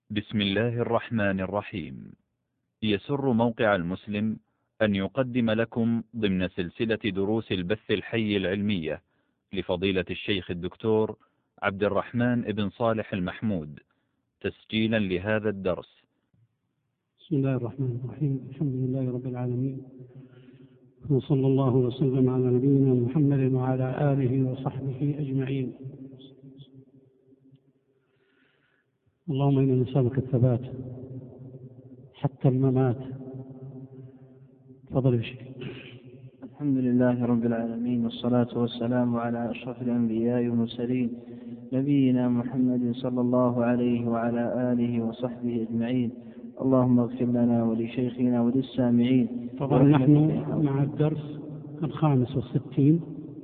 بسم الله الرحمن الرحيم. يسر موقع المسلم أن يقدم لكم ضمن سلسلة دروس البث الحي العلمية لفضيلة الشيخ الدكتور عبد الرحمن بن صالح المحمود تسجيلا لهذا الدرس. بسم الله الرحمن الرحيم. الحمد لله رب العالمين، وصلى الله وسلم على نبينا محمد وعلى آله وصحبه أجمعين. اللهم إنا نسألك الثبات حتى الممات. تفضل يا شيخ. الحمد لله رب العالمين، والصلاة والسلام على أشرف الأنبياء والمرسلين نبينا محمد صلى الله عليه وعلى آله وصحبه أجمعين. اللهم اغفر لنا ولشيخنا وللسامعين. طبعا نحن مع الدرس 65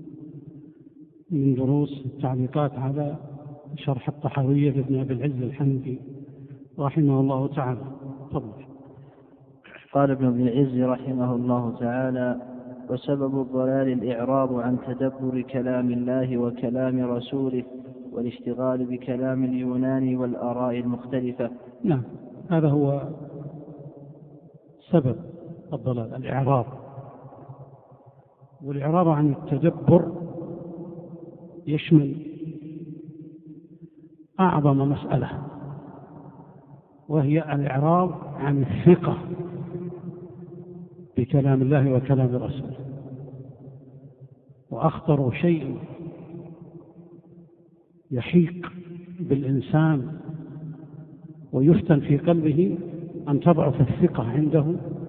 من دروس التعليقات على شرح الطحاوية لابن أبي العز الحنفي رحمه الله تعالى. تفضل. قال ابن أبي العز رحمه الله تعالى: وسبب الضلال الإعراض عن تدبر كلام الله وكلام رسوله والاشتغال بكلام اليونان والآراء المختلفة. نعم، هذا هو سبب الضلال، الإعراض. والإعراض عن التدبر يشمل أعظم مسألة، وهي الإعراض عن الثقة بكلام الله وكلام رسوله. وأخطر شيء يحيق بالإنسان ويفتن في قلبه أن تضعف الثقة عنده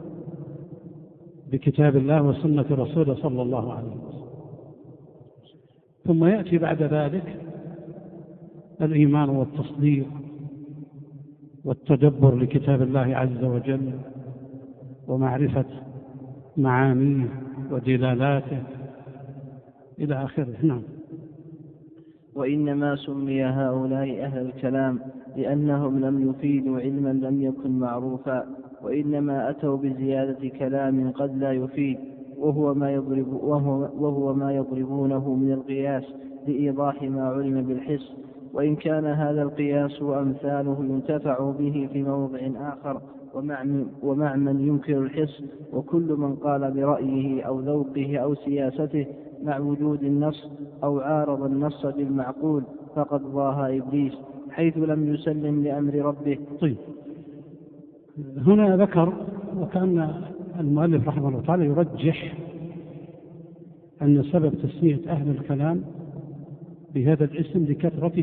بكتاب الله وسنة رسوله صلى الله عليه وسلم. ثم يأتي بعد ذلك الإيمان والتصديق والتدبر لكتاب الله عز وجل ومعرفة معانيه ودلالاته إلى آخره. نعم. وإنما سمي هؤلاء أهل الكلام لأنهم لم يفيدوا علما لم يكن معروفا، وإنما أتوا بزيادة كلام قد لا يفيد، وهو ما يضربونه من القياس لإيضاح ما علم بالحس. وإن كان هذا القياس وأمثاله ينتفع به في موضع آخر ومع من ينكر الحس، وكل من قال برأيه أو ذوقه أو سياسته مع وجود النص أو عارض النص بالمعقول فقد ضاها إبليس، حيث لم يسلم لأمر ربه. طيب، هنا ذكر وكأن المؤلف رحمه الله تعالى يرجح أن سبب تسمية أهل الكلام بهذا الاسم لكثرة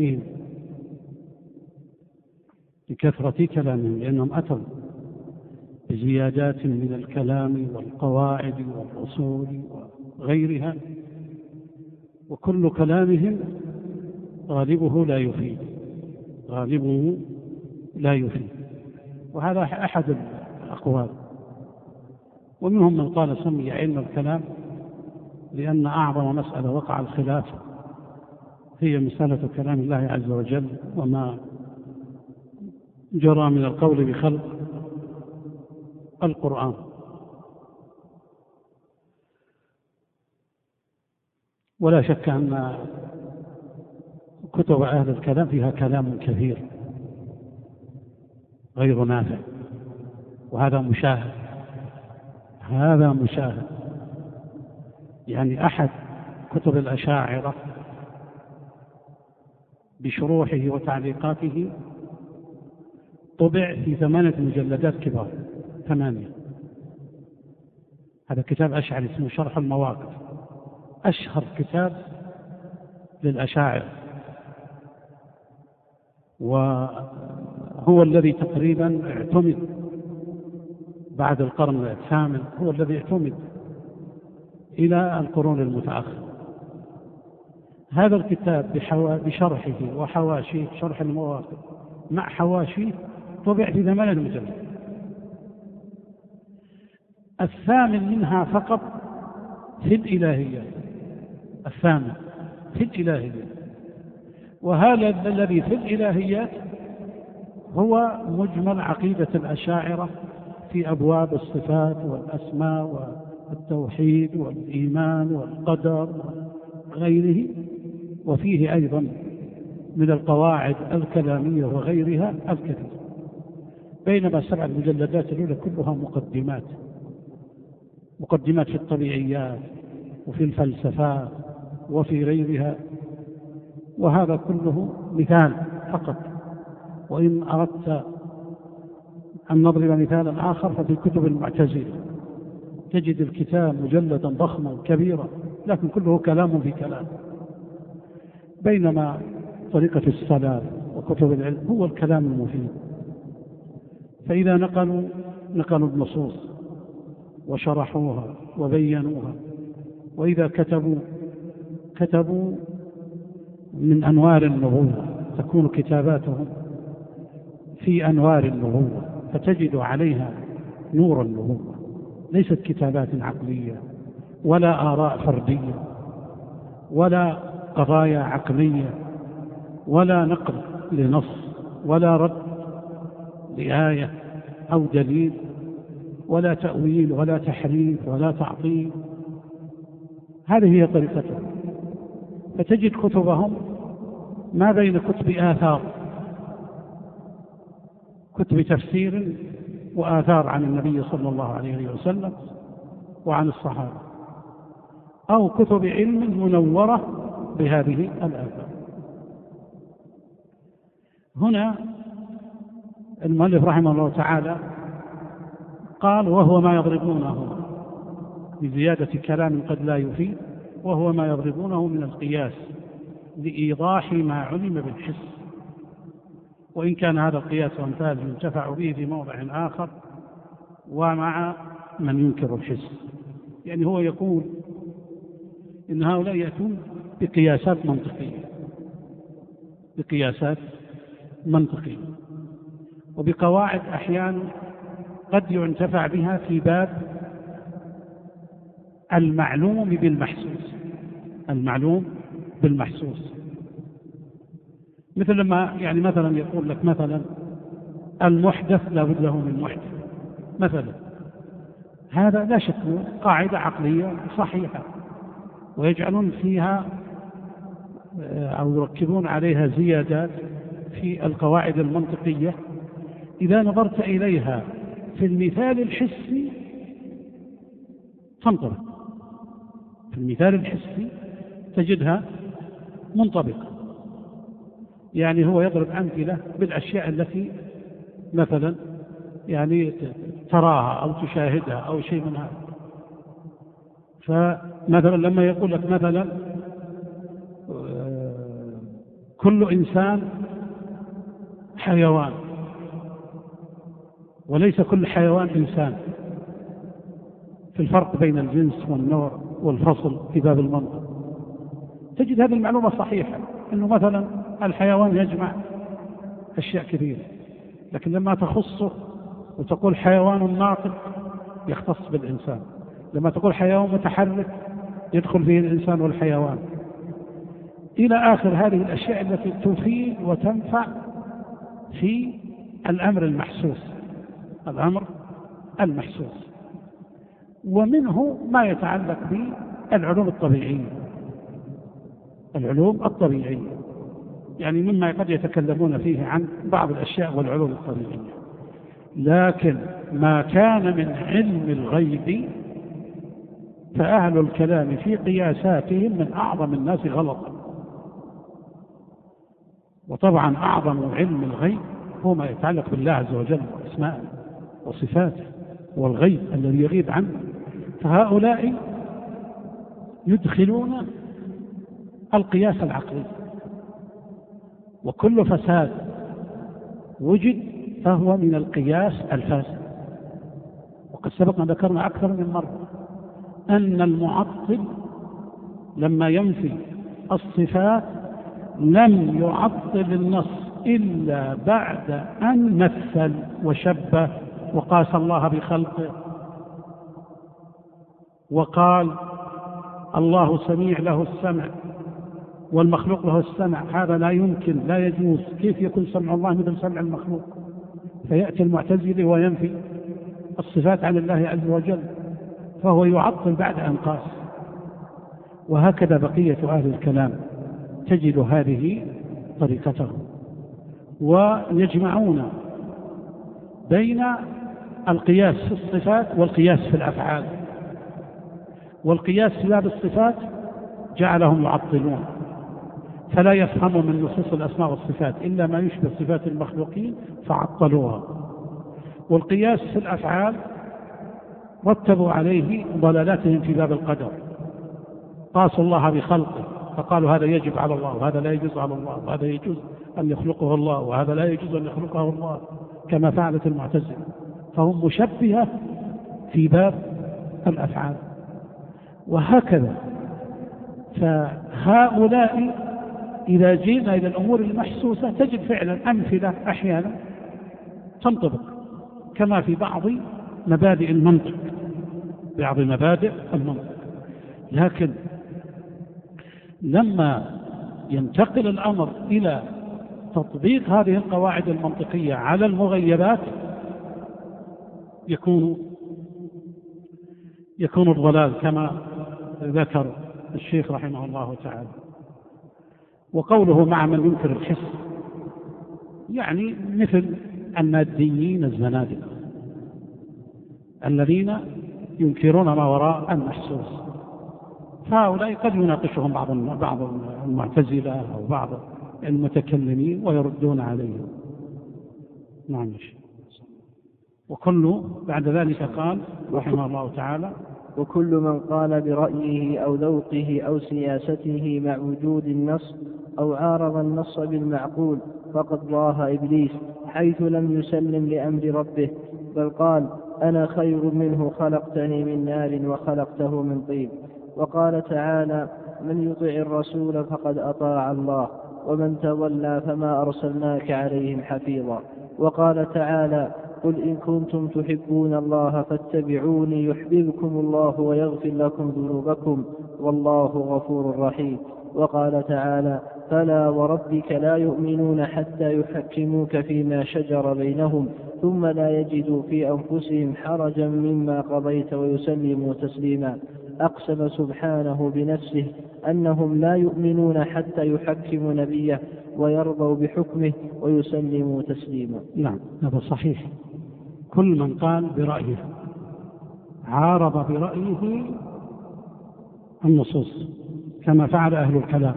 كلامهم، لأنهم أتوا بزيادات من الكلام والقواعد والأصول وغيرها، وكل كلامهم غالبه لا يفيد. وهذا أحد الأقوال. ومنهم من قال سمي علم الكلام لأن أعظم مسألة وقع الخلاف هي مسألة كلام الله عز وجل وما جرى من القول بخلق القرآن. ولا شك أن كتب أهل الكلام فيها كلام كثير غير نافع، وهذا مشاهد. يعني أحد كتب الأشاعرة بشروحه وتعليقاته طبع في 8 مجلدات كبار، 8. هذا كتاب أشعري اسمه شرح المواقف، أشهر كتاب للأشاعرة، وهو الذي تقريبا اعتمد بعد القرن الثامن، هو الذي اعتمد إلى القرون المتأخرة. هذا الكتاب بشرحه وحواشيه، شرح المواقف مع حواشيه، طبع في 8 مجلدات. الثامن منها فقط في الإلهيات، وهذا الذي في الإلهيات هو مجمل عقيدة الأشاعرة في أبواب الصفات والأسماء والتوحيد والإيمان والقدر وغيره، وفيه أيضا من القواعد الكلامية وغيرها الكثير، بينما 7 المجلدات الأولى كلها مقدمات في الطبيعيات وفي الفلسفات وفي غيرها، وهذا كله مثال فقط. وإن أردت أن نضرب مثالا آخر ففي كتب المعتزلة تجد الكتاب مجلدا ضخما كبيرا لكن كله كلام في كلام، بينما طريقة الصلاة وكتب العلم هو الكلام المفيد. فإذا نقلوا النصوص وشرحوها وبينوها، وإذا كتبوا من أنوار النبوة، تكون كتاباتهم في أنوار النبوة فتجد عليها نور النبوة، ليست كتابات عقلية ولا آراء فردية ولا قضايا عقلية ولا نقل لنص ولا رد لآية أو دليل ولا تأويل ولا تحريف ولا تعطيل. هذه هي طريقتهم. فتجد كتبهم ما بين كتب آثار، كتب تفسير وآثار عن النبي صلى الله عليه وسلم وعن الصحابة، أو كتب علم منورة بهذه الآثار. هنا المؤلف رحمه الله تعالى قال: وهو ما يضربونه بزيادة كلام قد لا يفيد، وهو ما يضربونه من القياس لإيضاح ما علم بالحس، وإن كان هذا القياس وامثاله ينتفع به في موضع آخر ومع من ينكر الحس. يعني هو يقول إن هؤلاء يأتون بقياسات منطقية وبقواعد أحيانا قد ينتفع بها في باب المعلوم بالمحسوس. مثل لما مثلا يقول لك مثلا المحدث لا بد له من محدث مثلا، هذا لا شك قاعدة عقلية صحيحة، ويجعلون فيها أو يركبون عليها زيادات في القواعد المنطقية. إذا نظرت إليها في المثال الحسي تنطبق، في المثال الحسي تجدها منطبقة. يعني هو يضرب أمثلة بالأشياء التي مثلا تراها أو تشاهدها أو شيء من هذا. فمثلا لما يقول لك مثلا كل إنسان حيوان وليس كل حيوان إنسان، في الفرق بين الجنس والنوع والفصل في باب المنطق، تجد هذه المعلومة صحيحة، أنه مثلا الحيوان يجمع أشياء كثيرة، لكن لما تخصه وتقول حيوان ناطق يختص بالإنسان، لما تقول حيوان متحرك يدخل فيه الإنسان والحيوان، إلى آخر هذه الأشياء التي تفيد وتنفع في الأمر المحسوس. ومنه ما يتعلق بالعلوم الطبيعية، يعني مما قد يتكلمون فيه عن بعض الأشياء والعلوم الطبيعية. لكن ما كان من علم الغيب فأهل الكلام في قياساتهم من أعظم الناس غلطا. وطبعا أعظم علم الغيب هو ما يتعلق بالله عز وجل وأسمائه وصفاته والغيب الذي يغيب عنه. فهؤلاء يدخلون القياس العقلي، وكل فساد وجد فهو من القياس الفاسد. وقد سبقنا ذكرنا أكثر من مرة أن المعطل لما ينفي الصفات لم يعطل النص إلا بعد أن مثل وشبه وقاس الله بخلقه وقال الله سميع له السمع والمخلوق له السمع، هذا لا يمكن، لا يجوز، كيف يكون سمع الله مثل سمع المخلوق؟ فيأتي المعتزلي وينفي الصفات عن الله عز وجل، فهو يعطل بعد أن قاس. وهكذا بقية أهل الكلام تجد هذه طريقتهم، ويجمعون بين القياس في الصفات والقياس في الأفعال. والقياس في باب الصفات جعلهم يعطلون، فلا يفهموا من نصوص الأسماء والصفات إلا ما يشبه صفات المخلوقين فعطلوها. والقياس في الأفعال رتبوا عليه ضلالاتهم في باب القدر، قاسوا الله بخلقه فقالوا هذا يجب على الله وهذا لا يجوز على الله، وهذا يجوز أن يخلقه الله وهذا لا يجوز أن يخلقه الله، كما فعلت المعتزلة. فهم مشبهة في باب الأفعال. وهكذا فهؤلاء إذا جينا إلى الأمور المحسوسة تجد فعلا أمثلة أحيانا تنطبق، كما في بعض مبادئ المنطق، لكن لما ينتقل الأمر إلى تطبيق هذه القواعد المنطقية على المغيبات يكون الضلال كما ذكر الشيخ رحمه الله تعالى. وقوله مع من ينكر الحس يعني مثل الماديين الزنادقة الذين ينكرون ما وراء المحسوس، فهؤلاء قد يناقشهم بعض المعتزلة أو بعض المتكلمين ويردون عليهم. نعم. وكل بعد ذلك قال رحمه الله تعالى: وكل من قال برأيه أو ذوقه أو سياسته مع وجود النص أو عارض النص بالمعقول فقد ضاه إبليس، حيث لم يسلم لأمر ربه، بل قال: أنا خير منه، خلقتني من نار وخلقته من طين. وقال تعالى: من يطع الرسول فقد أطاع الله، ومن تولى فما أرسلناك عليهم حفيظا. وقال تعالى: قل إن كنتم تحبون الله فاتبعوني يحببكم الله ويغفر لكم ذنوبكم والله غفور رحيم. وقال تعالى: فلا وربك لا يؤمنون حتى يحكموك فيما شجر بينهم ثم لا يجدوا في أنفسهم حرجا مما قضيت ويسلموا تسليما. أقسم سبحانه بنفسه أنهم لا يؤمنون حتى يحكموا نبيه ويرضوا بحكمه ويسلموا تسليما. نعم، هذا صحيح. كل من قال برأيه عارض برأيه النصوص، كما فعل أهل الكلام،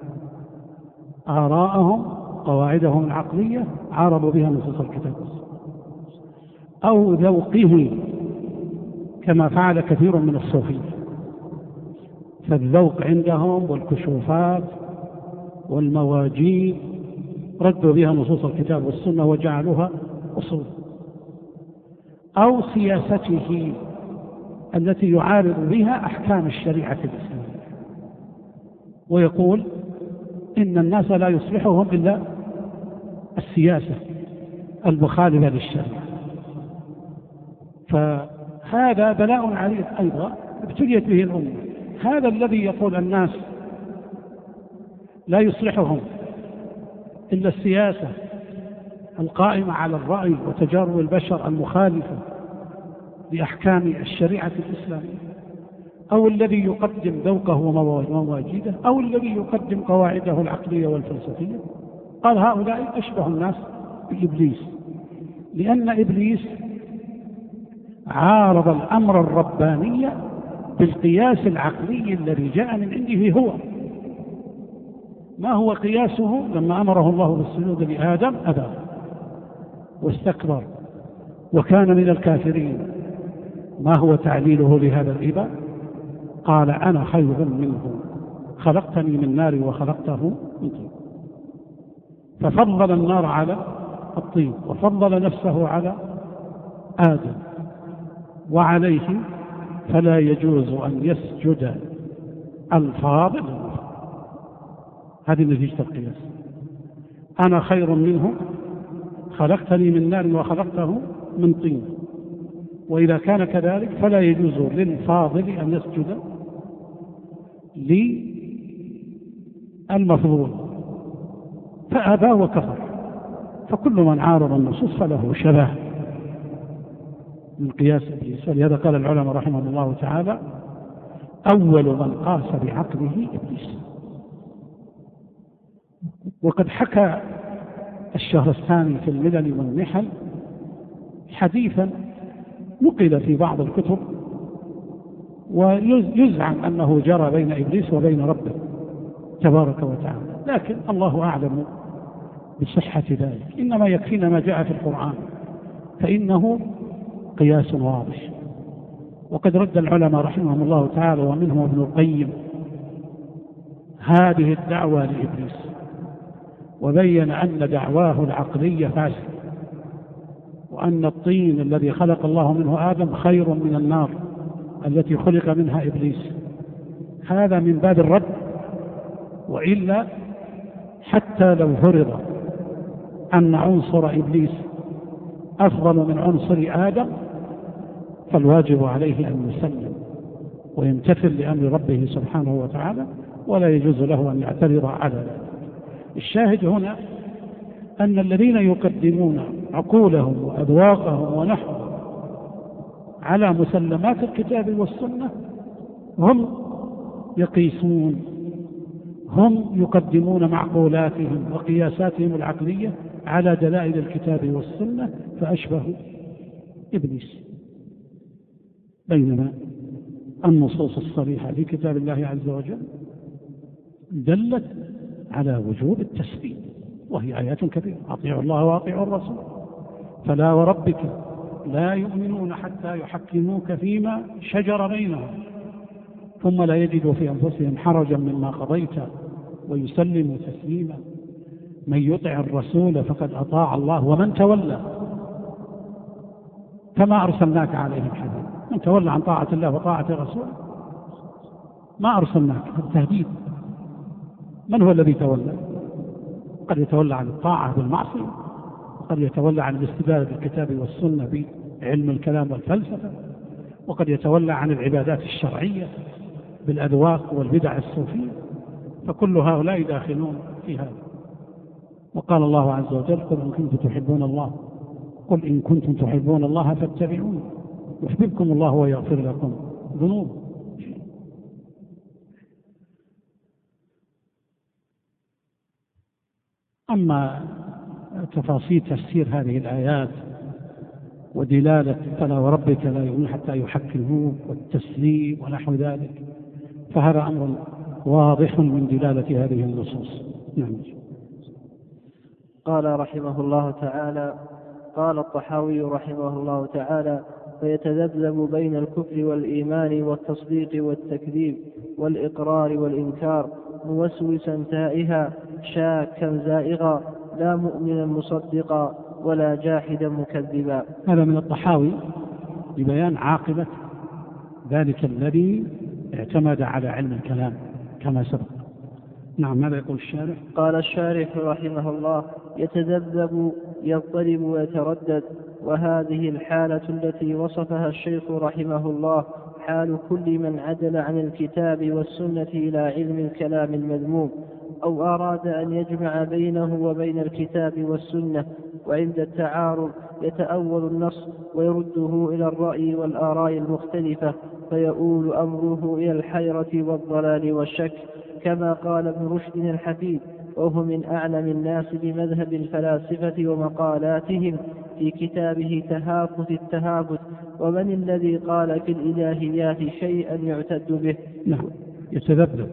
آراءهم قواعدهم العقلية عارضوا بها نصوص الكتاب، أو ذوقه كما فعل كثير من الصوفية، فالذوق عندهم والكشوفات والمواجيب ردوا بها نصوص الكتاب والسنة وجعلوها أصول. أو سياسته التي يعارض بها أحكام الشريعة الإسلامية، ويقول إن الناس لا يصلحهم إلا السياسة المخالفة للشريعة. فهذا بلاء عريض أيضا ابتليت به الأمة. هذا الذي يقول الناس لا يصلحهم إلا السياسة القائمة على الرأي وتجارب البشر المخالفة لأحكام الشريعة الإسلامية، أو الذي يقدم ذوقه ومواجيده، أو الذي يقدم قواعده العقلية والفلسفية، قال هؤلاء أشبه الناس بإبليس، لأن إبليس عارض الأمر الرباني بالقياس العقلي الذي جاء من عنده هو. ما هو قياسه؟ لما أمره الله بالسجود لآدم أبى واستكبر وكان من الكافرين. ما هو تعليله لهذا الإباء؟ قال: أنا خير منه، خلقتني من نار وخلقته من طين. ففضل النار على الطين وفضل نفسه على آدم، وعليه فلا يجوز أن يسجد الفاضل. هذه نتيجة القياس. أنا خير منه، خلقتني من نار وخلقته من طين. وإذا كان كذلك فلا يجوز للفاضل أن يسجد للمفضول، فأبى وكفر. فكل من عارض النصوص فله شبه من قياس إبليس. ولهذا قال العلماء رحمهم الله تعالى: أول من قاس بعقله إبليس. وقد حكى الشهرستاني في الملل والنحل حديثا نقل في بعض الكتب ويزعم أنه جرى بين إبليس وبين ربه تبارك وتعالى، لكن الله أعلم بصحة ذلك. إنما يكفينا ما جاء في القرآن فإنه قياس واضح. وقد رد العلماء رحمهم الله تعالى ومنهم ابن القيم هذه الدعوة لإبليس، وبين أن دعواه العقلية فاسدة، وأن الطين الذي خلق الله منه آدم خير من النار التي خلق منها إبليس. هذا من باب الرد، وإلا حتى لو فرض أن عنصر إبليس أفضل من عنصر آدم فالواجب عليه أن يسلم ويمتثل لأمر ربه سبحانه وتعالى، ولا يجوز له أن يعترض على ذلك. الشاهد هنا أن الذين يقدمون عقولهم وأذواقهم ونحوهم على مسلمات الكتاب والسنة هم يقيسون، هم يقدمون معقولاتهم وقياساتهم العقلية على دلائل الكتاب والسنة، فأشبهوا إبليس. بينما النصوص الصريحة في كتاب الله عز وجل دلت على وجوب التسليم، وهي آيات كثيرة: أطيعوا الله وأطيعوا الرسول، فلا وربك لا يؤمنون حتى يحكموك فيما شجر بينهم ثم لا يجدوا في أنفسهم حرجا مما قضيت ويسلموا تسليما. من يطع الرسول فقد أطاع الله ومن تولى فما أرسلناك عليهم حفيظا. من تولى عن طاعة الله وطاعة الرسول ما أرسلناك، التهديد. من هو الذي تولى؟ قد يتولى عن الطاعة بالمعصية، وقد يتولى عن الاستدلال بالكتاب والسنة بعلم الكلام والفلسفة، وقد يتولى عن العبادات الشرعية بالأذواق والبدع الصوفية، فكل هؤلاء داخلون في هذا. وقال الله عز وجل: قل إن كنتم تحبون الله فاتبعوني يحببكم الله ويغفر لكم ذنوبكم. أما تفاصيل تفسير هذه الآيات ودلالة فلا وربك لا يؤمنون حتى يحكموك والتسليم ونحو ذلك، فهذا أمر واضح من دلالة هذه النصوص. نعم. قال رحمه الله تعالى: قال الطحاوي رحمه الله تعالى: فيتذبذب بين الكفر والإيمان والتصديق والتكذيب والإقرار والإنكار، موسوسا تائها شاكا زائغا، لا مؤمنا مصدقا ولا جاحدا مكذبا. هذا من الطحاوي لبيان عاقبة ذلك الذي اعتمد على علم الكلام كما سبق. نعم. ماذا يقول الشارح؟ قال الشارح رحمه الله: يتذبذب يضطرب ويتردد، وهذه الحالة التي وصفها الشيخ رحمه الله حال كل من عدل عن الكتاب والسنة إلى علم الكلام المذموم، أو أراد أن يجمع بينه وبين الكتاب والسنة، وعند التعارض يتأول النص ويرده إلى الرأي والآراء المختلفة، فيؤول أمره إلى الحيرة والضلال والشك، كما قال ابن رشد الحفيد، وهو من أعلم الناس بمذهب الفلاسفة ومقالاتهم في كتابه تهافت التهافت: ومن الذي قال في الإلهيات شيئا يعتد به. نعم. يتذبذب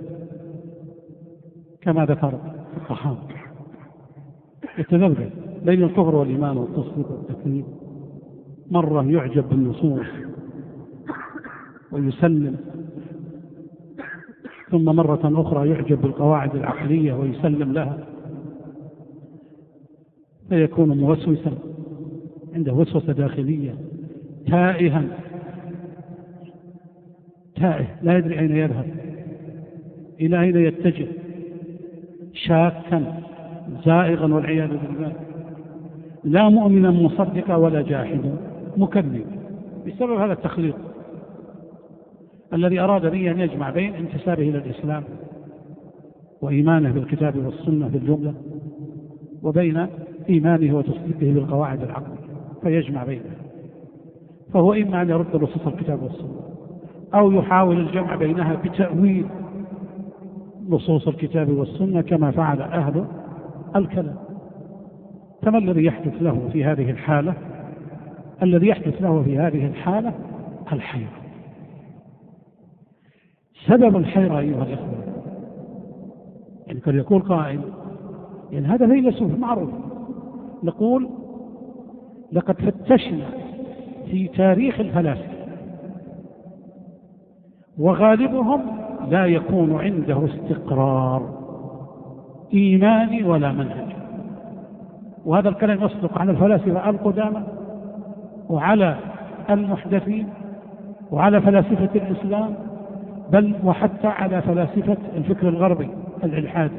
كما ذكر الطحاوي، يتذبذب بين الكفر والإيمان والتصديق والتكذيب. مرة يعجب بالنصوص ويسلم، ثم مرة أخرى يعجب بالقواعد العقلية ويسلم لها، فيكون موسوسا، عنده وسوسة داخلية، تائها تائه لا يدري أين يذهب، إلى أين يتجه، شاكا زائغا والعياذ بالله، لا مؤمنا مصدقا ولا جاحدا مكذب، بسبب هذا التخليط الذي أراد به أن يجمع بين انتسابه إلى الإسلام وإيمانه بالكتاب والسنة في الجملة، وبين إيمانه وتصديقه بالقواعد العقلية، فيجمع بينه. فهو إما أن يرد نصوص الكتاب والسنة، أو يحاول الجمع بينها بتأويل نصوص الكتاب والسنة كما فعل أهل الكلام. فما الذي يحدث له في هذه الحالة؟ الذي يحدث له في هذه الحالة الحيرة. سبب الحيرة أيها الأخوة، يعني قد يقول قائل يعني هذا فيلسوف معروف، نقول لقد فتشنا في تاريخ الفلاسفة وغالبهم لا يكون عنده استقرار إيماني ولا منهج. وهذا الكلام يصدق على الفلاسفة القدامى وعلى المحدثين وعلى فلاسفة الإسلام، بل وحتى على فلاسفة الفكر الغربي الإلحادي.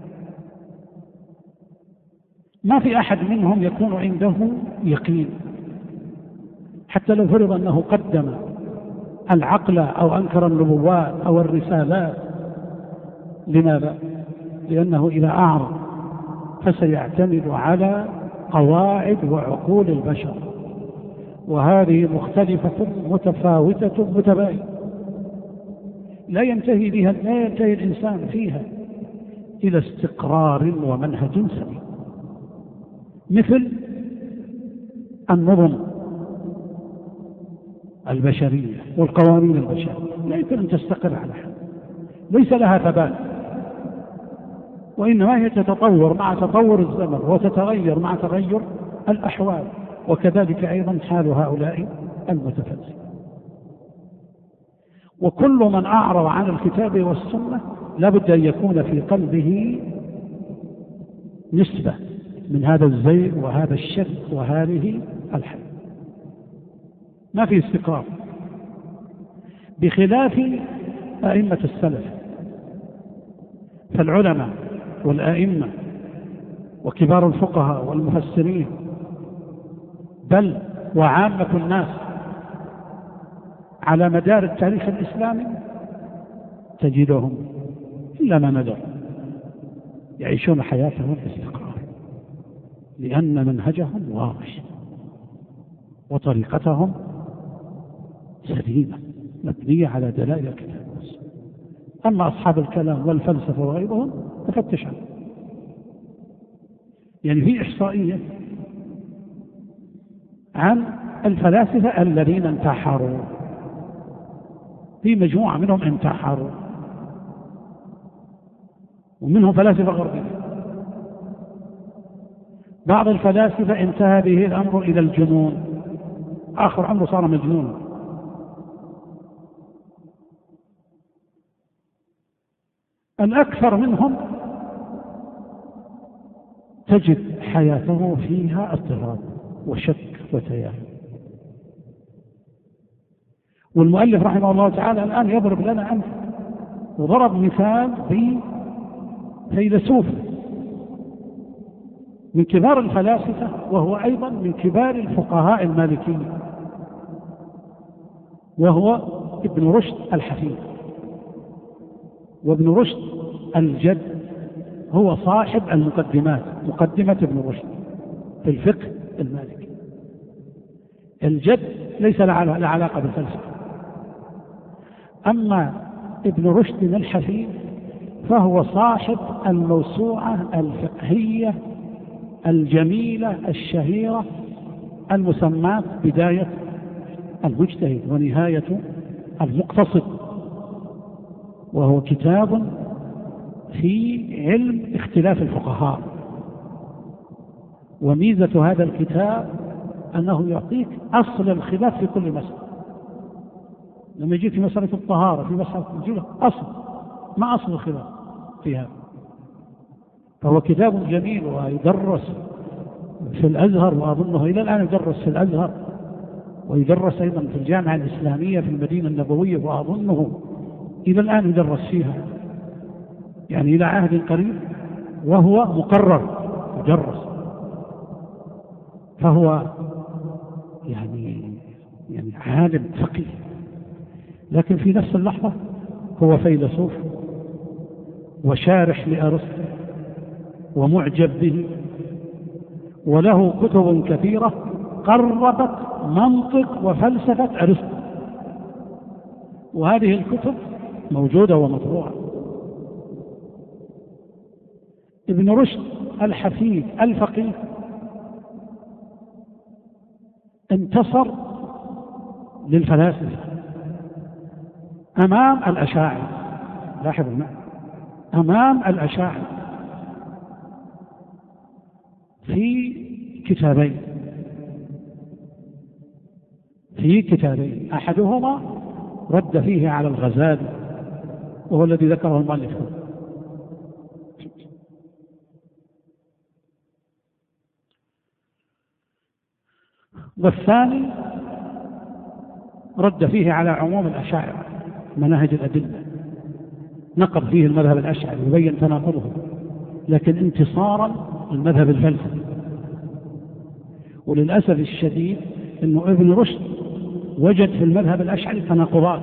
ما في أحد منهم يكون عنده يقين، حتى لو فرض أنه قدم العقل أو أنكر النبوات أو الرسالات. لماذا؟ لأنه إذا أعرض فسيعتمد على قواعد وعقول البشر، وهذه مختلفة متفاوتة متباينة، لا ينتهي الإنسان فيها إلى استقرار ومنهج سليم. مثل النظم البشرية والقوانين البشرية لا يمكن أن تستقر على حال، ليس لها ثبات، وإنما هي تتطور مع تطور الزمن وتتغير مع تغير الأحوال، وكذلك أيضا حال هؤلاء المتفلسفة. وكل من أعرض عن الكتاب والسنة لابد أن يكون في قلبه نسبة من هذا الزيغ وهذا الشك وهذه الحيرة، ما في استقرار، بخلاف أئمة السلف. فالعلماء والأئمة وكبار الفقهاء والمفسرين بل وعامة الناس على مدار التاريخ الإسلامي تجدهم إلا ما ندر يعيشون حياتهم باستقرار، لأن منهجهم واضح وطريقتهم سليمة مبنية على دلائل الكتاب والسنة. أما أصحاب الكلام والفلسفة وغيرهم تفتش عنه. يعني في إحصائية عن الفلاسفة الذين انتحروا، في مجموعة منهم انتحروا، ومنهم فلاسفة غربية. بعض الفلاسفة انتهى به الأمر إلى الجنون، آخر عمره صار مجنون. الأكثر منهم تجد حياته فيها اضطراب وشك وتياه. والمؤلف رحمه الله تعالى الآن يضرب لنا أمثلة، وضرب مثال بفيلسوف من كبار الفلاسفة وهو أيضا من كبار الفقهاء المالكيين، وهو ابن رشد الحفيد. وابن رشد الجد هو صاحب المقدمات، مقدمة ابن رشد في الفقه المالكي. الجد ليس له علاقة بالفلسفة. أما ابن رشد الحفيد فهو صاحب الموسوعة الفقهية الجميلة الشهيرة المسماة بداية المجتهد ونهاية المقتصد، وهو كتاب في علم اختلاف الفقهاء. وميزة هذا الكتاب أنه يعطيك أصل الخلاف في كل مسألة. لما يجيك في مسألة الطهارة، في مسألة الجلة، أصل ما أصل الخلاف فيها. فهو كتاب جميل ويدرس في الأزهر، وأظنه إلى الآن يدرس في الأزهر، ويدرس أيضا في الجامعة الإسلامية في المدينة النبوية، وأظنه إلى الآن يدرس فيها، يعني إلى عهد قريب وهو مقرر يدرس. فهو يعني عالم فقيه، لكن في نفس اللحظة هو فيلسوف وشارح لأرسطو ومعجب به، وله كتب كثيرة قربت منطق وفلسفة أرسطو، وهذه الكتب موجودة ومطبوعة. ابن رشد الحفيد الفقيه انتصر للفلاسفة أمام الأشاعرة. لاحظوا معي، أمام الأشاعرة في كتابين أحدهما رد فيه على الغزالي وهو الذي ذكره المؤلف، والثاني رد فيه على عموم الأشاعرة مناهج الأدلة، نقض فيه المذهب الأشعري يبين تناقضه، لكن انتصارا للمذهب الفلسفي. وللأسف الشديد أنه ابن رشد وجد في المذهب الأشعري تناقضات،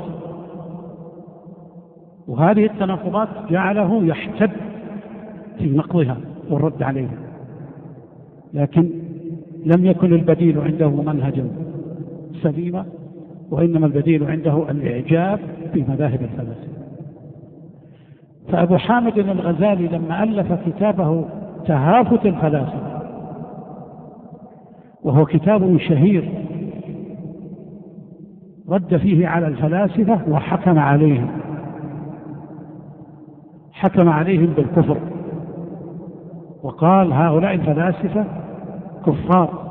وهذه التناقضات جعله يحتد في نقضها والرد عليها، لكن لم يكن البديل عنده منهجا سليما، وإنما البديل عنده الإعجاب في مذاهب الفلاسفة. فأبو حامد الغزالي لما ألف كتابه تهافت الفلاسفة، وهو كتاب شهير رد فيه على الفلاسفة وحكم عليهم بالكفر، وقال هؤلاء الفلاسفة كفار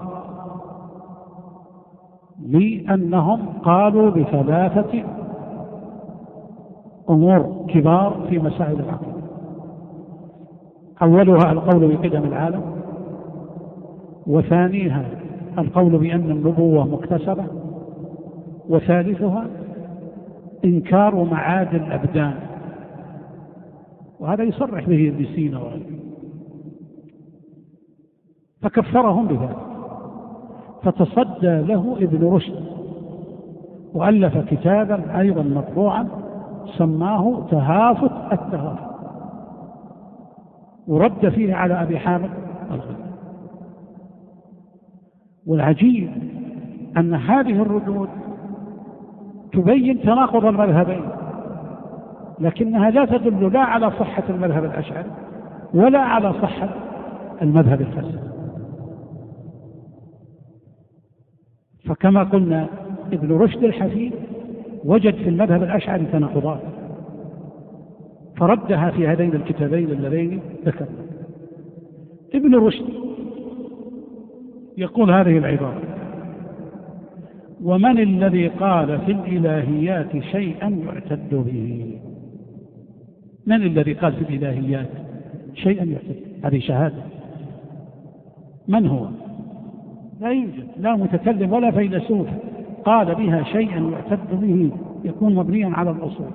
لأنهم قالوا بثلاثة أمور كبار في مسائل العقل: أولها القول بقدم العالم، وثانيها القول بأن النبوة مكتسبة، وثالثها إنكار معاد الأبدان. وهذا يصرح به ابن سينا وغيره، فكفرهم بذلك. فتصدى له ابن رشد وألف كتابا أيضا مطبوعا سماه تهافت التهافت، ورد فيه على أبي حامد الغزالي. والعجيب أن هذه الردود تبين تناقض المذهبين، لكنها لا تدل لا على صحة المذهب الأشعري ولا على صحة المذهب الفلسفي. فكما قلنا ابن رشد الحفيد وجد في المذهب الأشعري تناقضات فردها في هذين الكتابين اللذين ذكرنا. ابن رشد يقول هذه العبارة: ومن الذي قال في الإلهيات شيئا يعتد به؟ من الذي قال في الإلهيات شيئا يعتد؟ هذه شهادة. من هو؟ لا يوجد، لا متكلم ولا فيلسوف قال بها شيئا يعتد به يكون مبنيا على الأصول.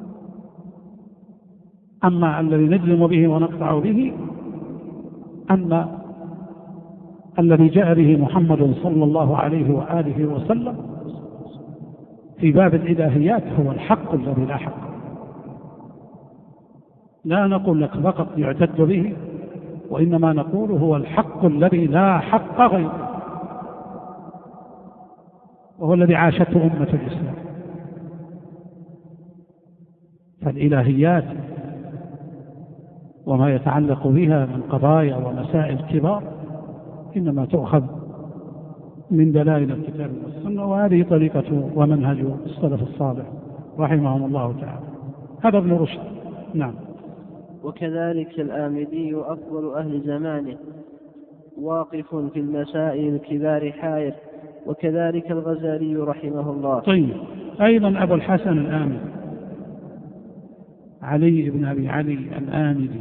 أما الذي نجزم به ونقطع به أن الذي جاء به محمد صلى الله عليه وآله وسلم في باب الإلهيات هو الحق الذي لا حق. لا نقول لك فقط يعتد به، وإنما نقول هو الحق الذي لا حق غيره، وهو الذي عاشته أمة الإسلام. فالإلهيات وما يتعلق بها من قضايا ومسائل كبار إنما تؤخذ من دلائل الكتاب والسنة، وهذه طريقة ومنهج السلف الصالح رحمهم الله تعالى. هذا ابن رشد. نعم. وكذلك الآمدي أفضل أهل زمانه واقف في المسائل الكبار حائر، وكذلك الغزالي رحمه الله. طيب، أيضا أبو الحسن الآمدي علي بن أبي علي الآمدي.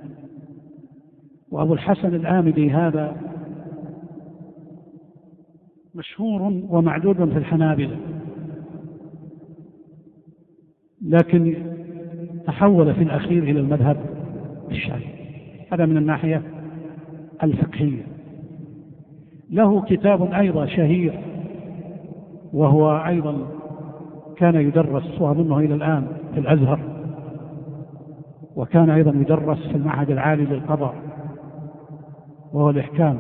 وأبو الحسن الآمدي هذا مشهور ومعدود في الحنابلة، لكن تحول في الأخير إلى المذهب الشافعي. هذا من الناحية الفقهية. له كتاب أيضا شهير، وهو أيضا كان يدرس وأظنه إلى الآن في الأزهر، وكان أيضا يدرس في المعهد العالي للقضاء، وهو الإحكام.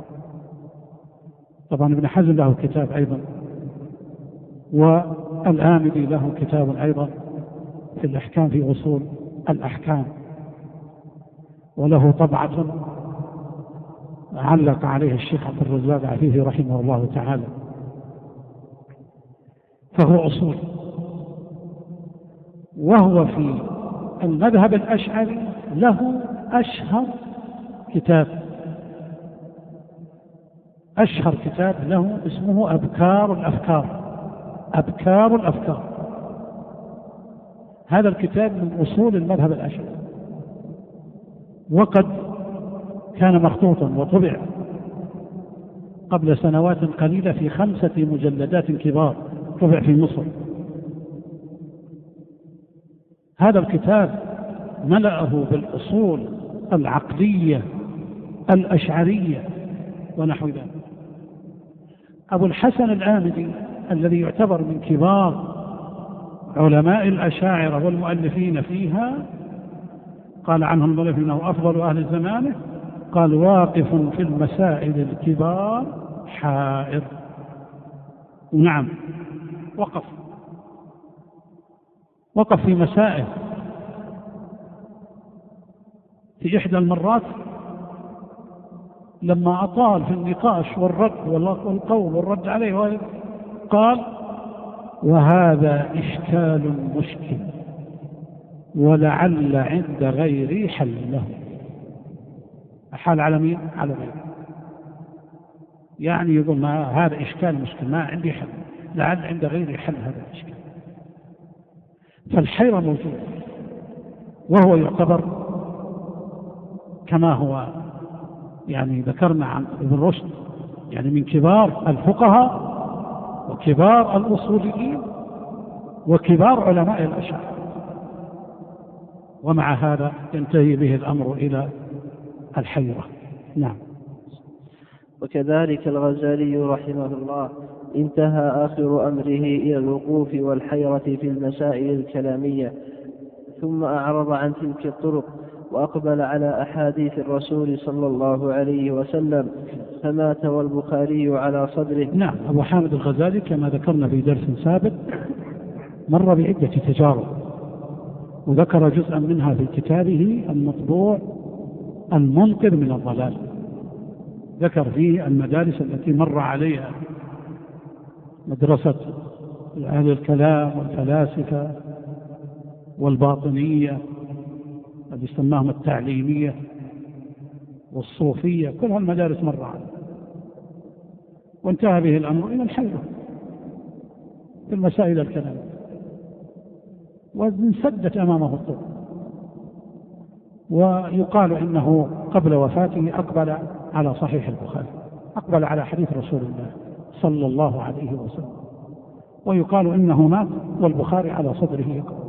طبعا ابن حزم له كتاب أيضا، والآمدي له كتاب أيضا في الإحكام في أصول الأحكام، وله طبعة علق عليه الشيخ عبد الرزاق عفيفي رحمه الله تعالى، فهو أصول، وهو في المذهب الأشعري له أشهر كتاب له اسمه أبكار الأفكار. هذا الكتاب من أصول المذهب الأشعري، وقد كان مخطوطا وطبع قبل سنوات قليلة في 5 مجلدات كبار، طبع في مصر. هذا الكتاب ملأه بالأصول العقلية الأشعرية ونحو ذلك. أبو الحسن الآمدي الذي يعتبر من كبار علماء الأشاعرة والمؤلفين فيها، قال عنه المؤلف إنه أفضل أهل زمانه، قال واقف في المسائل الكبار حائر. نعم، وقف في مسائل. في إحدى المرات لما أطال في النقاش والرد والقول والرد عليه قال: وهذا إشكال مشكل ولعل عند غيري حل له. حال على مين؟ على غيره. يعني يقول ما هذا إشكال مشكل، ما عندي حل، لعل عند غيري حل هذا الإشكال. فالحيرة موجودة، وهو يعتبر كما هو يعني ذكرنا عن ابن رشد يعني من كبار الفقهاء وكبار الأصوليين وكبار علماء الأشاعرة، ومع هذا ينتهي به الأمر إلى الحيرة. نعم. وكذلك الغزالي رحمه الله انتهى آخر أمره إلى الوقوف والحيرة في المسائل الكلامية، ثم أعرض عن تلك الطرق وأقبل على أحاديث الرسول صلى الله عليه وسلم، فمات والبخاري على صدره. نعم، أبو حامد الغزالي كما ذكرنا في درس سابق مر بعدة تجارب، وذكر جزءا منها في كتابه المطبوع المنقذ من الضلال. ذكر فيه المدارس التي مر عليها، مدرسة أهل الكلام والفلاسفة والباطنية الذي سماهم التعليمية والصوفية، كل هالمدارس مر عليها، وانتهى به الأمر إلى الحيرة في المسائل الكلامية، وانسدت أمامه الطرق. ويقال إنه قبل وفاته أقبل على صحيح البخاري، أقبل على حديث رسول الله صلى الله عليه وسلم، ويقال إنه مات والبخاري على صدره يقرأ.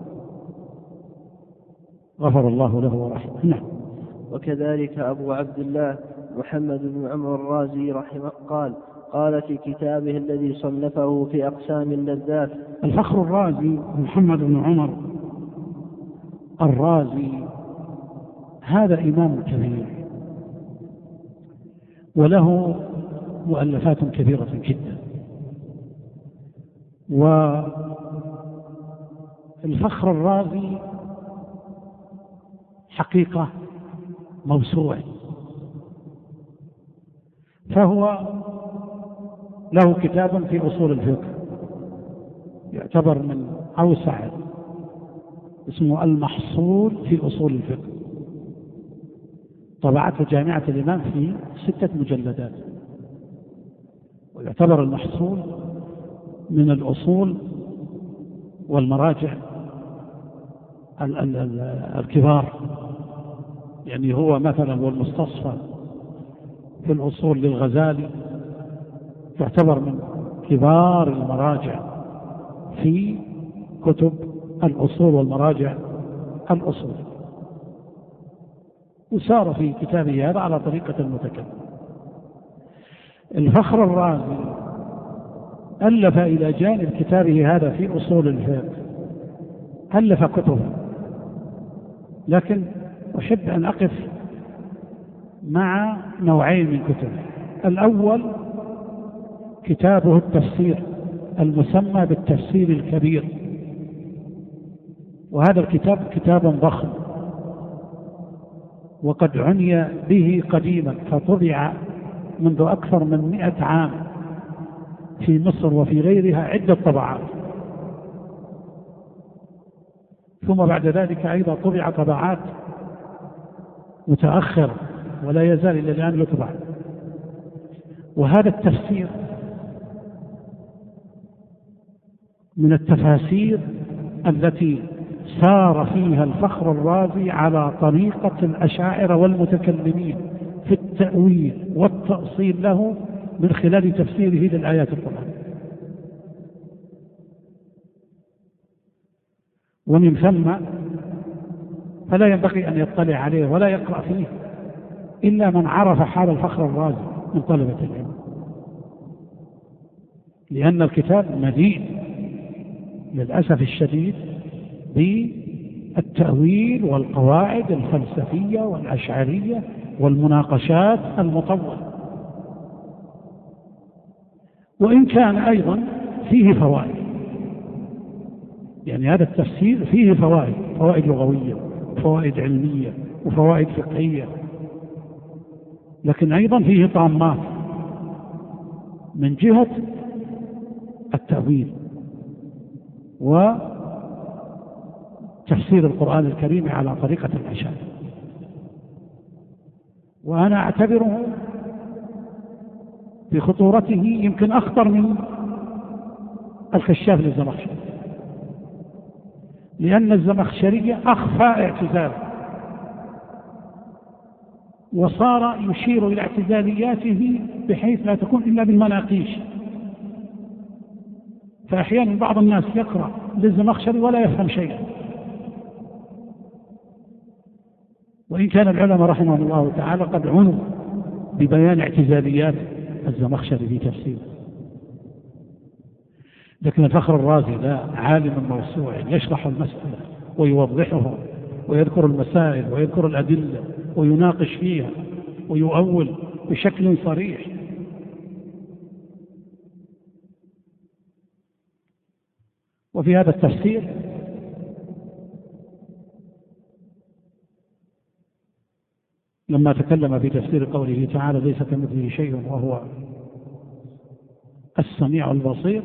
غفر الله له ورحمه. نعم. وكذلك أبو عبد الله محمد بن عمر الرازي رحمه قال في كتابه الذي صنفه في أقسام اللذات: الفخر الرازي محمد بن عمر الرازي هذا إمام كبير، وله مؤلفات كبيرة جدا. والفخر الرازي حقيقة موسوعة، فهو له كتاب في أصول الفقه يعتبر من أوسع، اسمه المحصول في أصول الفقه، طبعته جامعة الإمام في 6 مجلدات، ويعتبر المحصول من الأصول والمراجع الكبار. يعني هو مثلا والمستصفى في الأصول للغزالي تعتبر من كبار المراجع في كتب الأصول والمراجع الأصول، وسار في كتابه هذا على طريقة المتكلم. الفخر الرازي ألف إلى جانب كتابه هذا في أصول الفقه ألف كتبا، لكن أحب أن أقف مع نوعين من كتبه. الأول كتابه التفسير المسمى بالتفسير الكبير، وهذا الكتاب كتاب ضخم، وقد عني به قديما فطبع منذ أكثر من 100 عام في مصر وفي غيرها عدة طبعات، ثم بعد ذلك أيضا طبع طبعات متأخرة ولا يزال إلى الآن يطبع. وهذا التفسير من التفاسير التي سار فيها الفخر الرازي على طريقة الأشاعرة والمتكلمين في التأويل والتأصيل له من خلال تفسيره للآيات القرآن. ومن ثم فلا ينبغي أن يطلع عليه ولا يقرأ فيه إلا من عرف حال الفخر الرازي من طلبة العلم، لأن الكتاب مديء للأسف الشديد بالتأويل والقواعد الفلسفية والأشعرية والمناقشات المطولة، وإن كان أيضا فيه فوائد. يعني هذا التفسير فيه فوائد لغوية وفوائد علمية وفوائد فقهية، لكن أيضا فيه طامات من جهة التأويل وتفسير القرآن الكريم على طريقة الأشاعرة. وأنا أعتبره بخطورته يمكن أخطر من الكشاف للزمخشري، لأن الزمخشري أخفى اعتزاله وصار يشير إلى اعتزالياته بحيث لا تكون إلا بالمناقيش. فأحيانا بعض الناس يقرأ للزمخشري ولا يفهم شيئا، وإن كان العلماء رحمهم الله تعالى قد عنوا ببيان اعتزاليات الزمخشري في تفسيره. لكن الفخر الرازي لا، عالم موسوع يشرح المسألة ويوضحها ويذكر المسائل ويذكر الأدلة ويناقش فيها ويؤول بشكل صريح. وفي هذا التفسير لما تكلم في تفسير قوله تعالى ليس كمثله شيء وهو السميع البصير،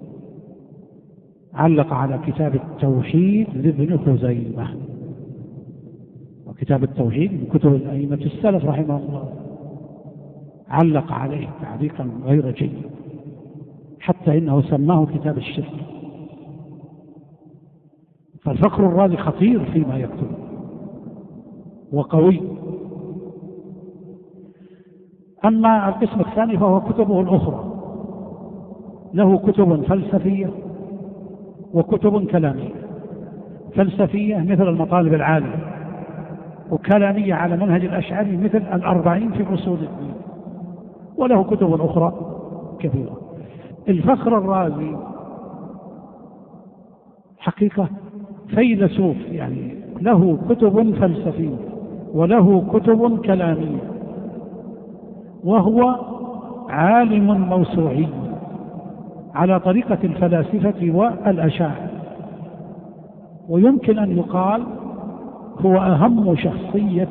علق على كتاب التوحيد لابن خزيمة، وكتاب التوحيد من كتب الأئمة السلف رحمه الله، علق عليه تعليقا غير جيد حتى إنه سماه كتاب الشرك. فالفخر الرازي خطير فيما يكتب وقوي. أما القسم الثاني فهو كتبه الأخرى، له كتب فلسفية وكتب كلامية. فلسفية مثل المطالب العالية، وكلامية على منهج الأشعري مثل 40 في أصول الدين، وله كتب أخرى كثيرة. الفخر الرازي حقيقة فيلسوف، يعني له كتب فلسفية وله كتب كلامية، وهو عالم موسوعي على طريقة الفلاسفة والأشاعرة، ويمكن أن يقال هو أهم شخصية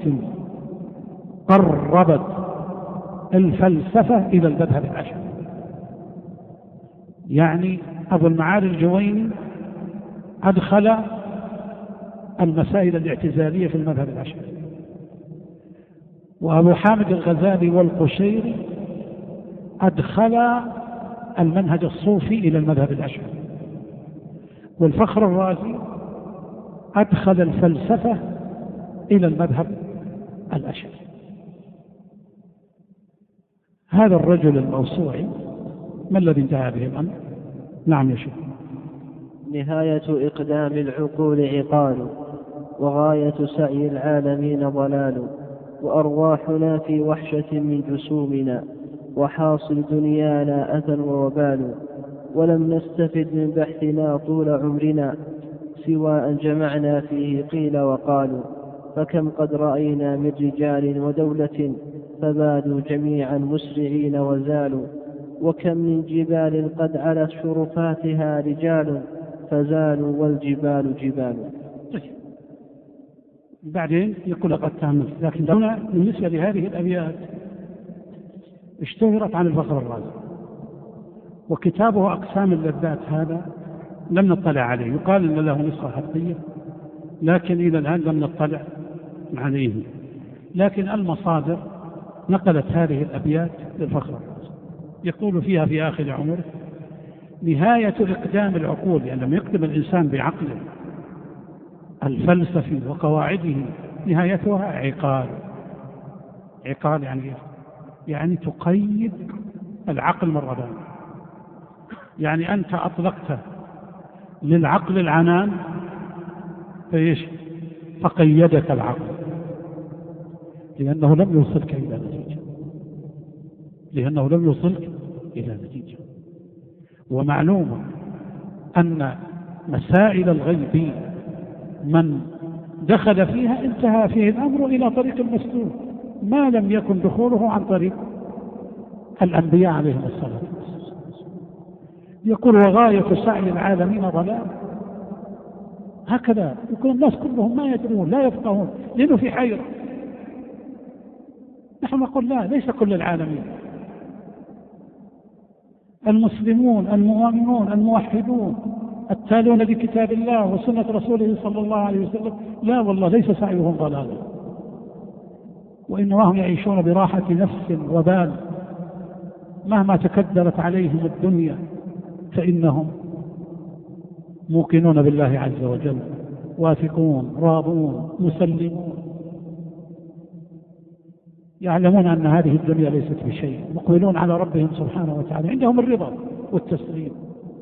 قربت الفلسفة إلى المذهب الأشعري. يعني أبو المعالي الجويني أدخل المسائل الاعتزالية في المذهب الأشعري، وأبو حامد الغزالي والقشيري أدخل المنهج الصوفي إلى المذهب الأشعري، والفخر الرازي أدخل الفلسفة إلى المذهب الأشعري. هذا الرجل الموسوعي ما الذي انتهى به الأمر؟ نعم يا شيخ. نهاية إقدام العقول عقال، وغاية سعي العالمين ضلال، وأرواحنا في وحشة من جسومنا، وحاصل دنيانا أذى ووبال، ولم نستفد من بحثنا طول عمرنا سوى أن جمعنا فيه قيل وقالوا، فكم قد رأينا من رجال ودولة فبادوا جميعا مسرعين وزالوا، وكم من جبال قد علت شرفاتها رجال فزالوا والجبال جبال. بعدين يقول قد تهمل، لكن هنا بالنسبة لهذه الأبيات اشتهرت عن الفخر الرازي، وكتابه أقسام اللذات هذا لم نطلع عليه، يقال إن له نسخة خطية لكن إلى الآن لم نطلع عليه، لكن المصادر نقلت هذه الأبيات للفخر الرازي، يقول فيها في آخر عمره: نهاية إقدام العقول، يعني لم يقدم الإنسان بعقله الفلسفي وقواعده، نهايتها عقال. عقال يعني تقيد العقل مرة ثانية، يعني أنت أطلقت للعقل العنان فقيدك العقل، لأنه لم يوصلك إلى نتيجة. ومعلوم أن مسائل الغيب من دخل فيها انتهى فيه الأمر إلى طريق المسلوك، ما لم يكن دخوله عن طريق الأنبياء عليهم الصلاة والسلام. يقول: وغاية سعي العالمين ضلال. هكذا يكون الناس كلهم ما يدرون لا يفقهون، لأنه في حيرة. نحن نقول لا، ليس كل العالمين، المسلمون المؤمنون الموحدون التالون لكتاب الله وسنة رسوله صلى الله عليه وسلم، لا والله ليس سعيهم ضلالا، وإنهم يعيشون براحة نفس وبال، مهما تكدرت عليهم الدنيا فإنهم موقنون بالله عز وجل، واثقون راضون مسلمون، يعلمون أن هذه الدنيا ليست بشيء، مقبلون على ربهم سبحانه وتعالى، عندهم الرضا والتسليم.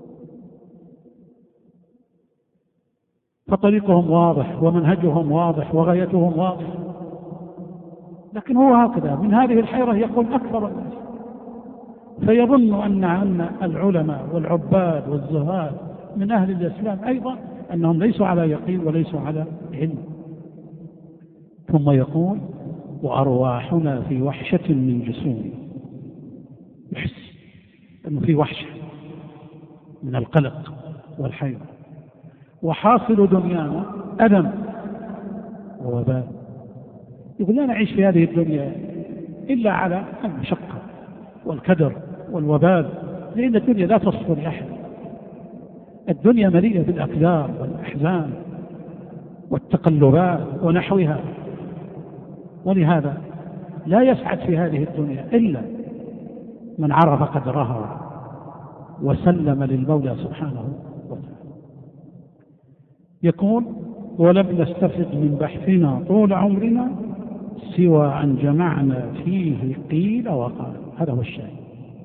فطريقهم واضح ومنهجهم واضح وغايتهم واضح، لكن هو هكذا من هذه الحيرة يقول أكثر الناس، فيظن أن العلماء والعباد والزهاد من أهل الإسلام أيضا أنهم ليسوا على يقين وليسوا على علم. ثم يقول: وأرواحنا في وحشة من جسوم. يحس أنه في وحشة من القلق والحيرة، وحاصل دنيانا ألم ووبال. يقول: لا نعيش في هذه الدنيا إلا على المشقة والكدر والوبال، لأن الدنيا لا تصفو لأحد، الدنيا مليئة بالأكدار والأحزان والتقلبات ونحوها، ولهذا لا يسعد في هذه الدنيا إلا من عرف قدرها وسلم للمولى سبحانه وتعالى. يقول: ولم نستفد من بحثنا طول عمرنا سوى أن جمعنا فيه قيل وقال. هذا هو الشاهد.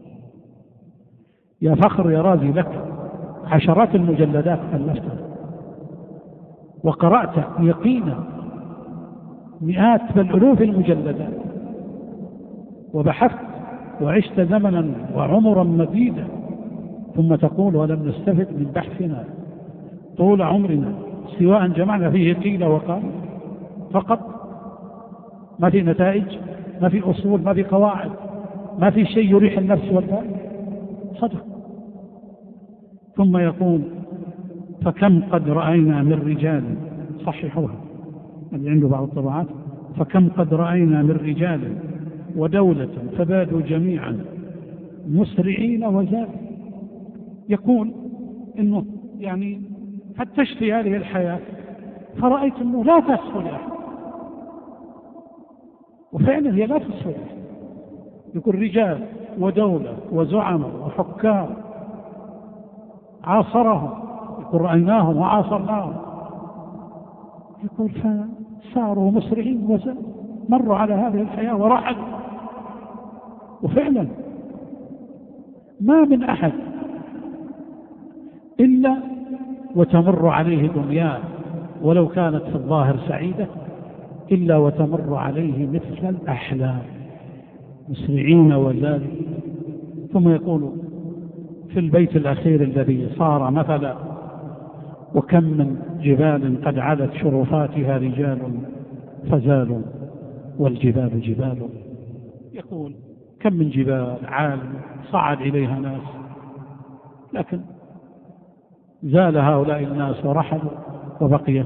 يا فخر يا رازي لك عشرات المجلدات ألفتها، وقرأت يقينا مئات بل ألوف المجلدات، وبحثت وعشت زمنا وعمرا مديدا، ثم تقول: ولم نستفد من بحثنا طول عمرنا سوى أن جمعنا فيه قيل وقال فقط، ما في نتائج، ما في أصول، ما في قواعد، ما في شيء يريح النفس والبال. صدق. ثم يقول: فكم قد رأينا من رجال، صححوها اللي عنده بعض الطبعات، فكم قد رأينا من رجال ودولة فبادوا جميعا مسرعين وزادوا. يقول إنه يعني فتشت في هذه الحياة فرأيت أنه لا تسهل أحد، وفعلا هي لا تسهل. يقول: رجال ودولة وزعماء وحكام عاصرهم، يقول: رأيناهم وعاصرناهم، يقول: فصاروا مسرعين وزادوا، مروا على هذه الحياة ورحلوا. وفعلا ما من أحد إلا وتمر عليه دنياه ولو كانت في الظاهر سعيدة، إلا وتمر عليه مثل الأحلام، مسرعين وزادوا. ثم يقول في البيت الأخير الذي صار مثلا: وكم من جبال قد علت شرفاتها رجال فزالوا والجبال جبال. يقول: كم من جبال عالم صعد إليها ناس، لكن زال هؤلاء الناس ورحلوا وبقيت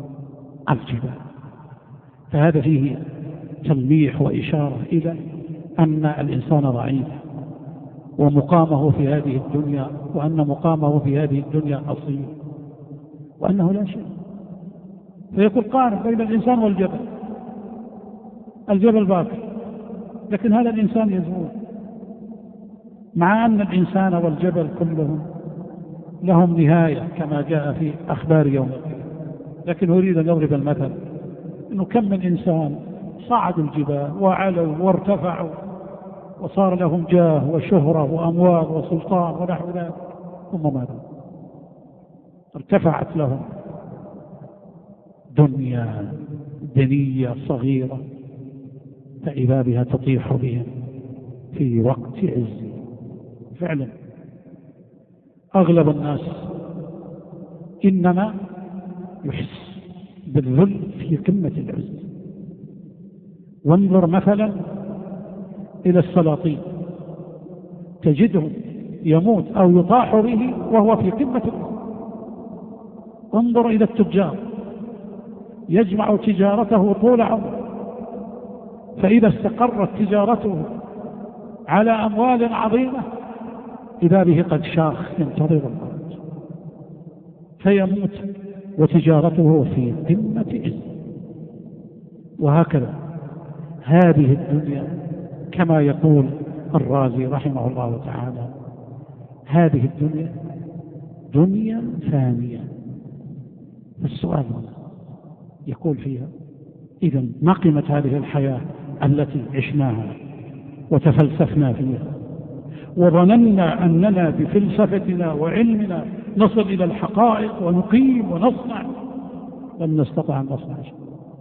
الجبال. فهذا فيه تلميح وإشارة إلى أن الإنسان ضعيف ومقامه في هذه الدنيا، وأن مقامه في هذه الدنيا قصير، وأنه لا شيء. فيقول قارن بين الإنسان والجبل، الجبل باقي لكن هذا الإنسان يزول، مع أن الإنسان والجبل كلهم لهم نهاية كما جاء في أخبار يوم القيامة. لكن أريد أن أضرب المثل أنه كم من إنسان صعدوا الجبال وعلوا وارتفعوا وصار لهم جاه وشهرة وأموال وسلطان ونحو ذلك، ثم ماذا؟ ارتفعت لهم دنيا دنية صغيرة فإذا بها تطيح بهم في وقت عز. فعلا أغلب الناس إنما يحس بالذل في قمة العز. وانظر مثلا إلى السلاطين، تجده يموت أو يطاح به وهو في قمة العز. انظر إلى التجار، يجمع تجارته طول عمره، فإذا استقرت تجارته على أموال عظيمة إذا به قد شاخ ينتظر الموت فيموت وتجارته في قمة عز. وهكذا هذه الدنيا كما يقول الرازي رحمه الله تعالى، هذه الدنيا دنيا فانية. السؤال يقول فيها إذن ما قيمة هذه الحياة التي عشناها وتفلسفنا فيها وظننا أننا بفلسفتنا وعلمنا نصل إلى الحقائق ونقيم ونصنع؟ لم نستطع أن نصنع شيء.